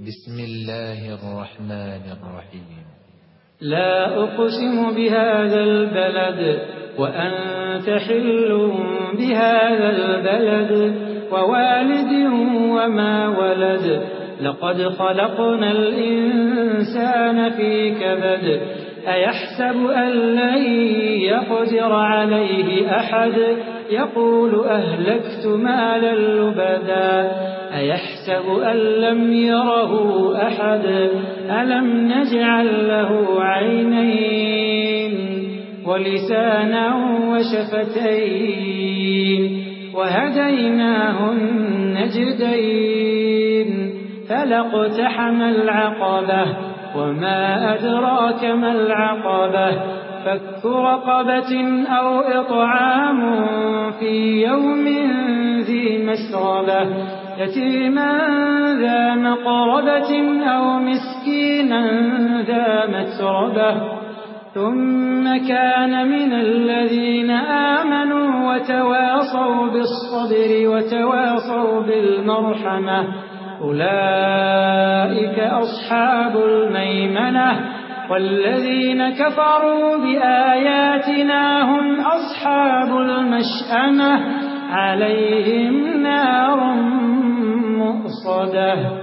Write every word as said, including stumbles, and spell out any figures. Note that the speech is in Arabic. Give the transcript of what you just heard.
بسم الله الرحمن الرحيم. لا أقسم بهذا البلد وأنت حل بهذا البلد ووالد وما ولد لقد خلقنا الإنسان في كبد أيحسب أن لن يقدر عليه أحد يقول أهلكت مالا لبدا أيحسب أن لم يره أحد ألم نجعل له عينين ولسانا وشفتين وهديناه النجدين فلاقتحم العقبة وما أدراك ما العقبة فك رقبة أو إطعام في يوم ذي مسغبة يتيما ذا مقربة أو مسكينا ذا متربة ثم كان من الذين آمنوا وتواصوا بالصبر وتواصوا بالمرحمة أولئك أصحاب الميمنة والذين كفروا بآياتنا هم أصحاب المشأمة عليهم نار مؤصدة.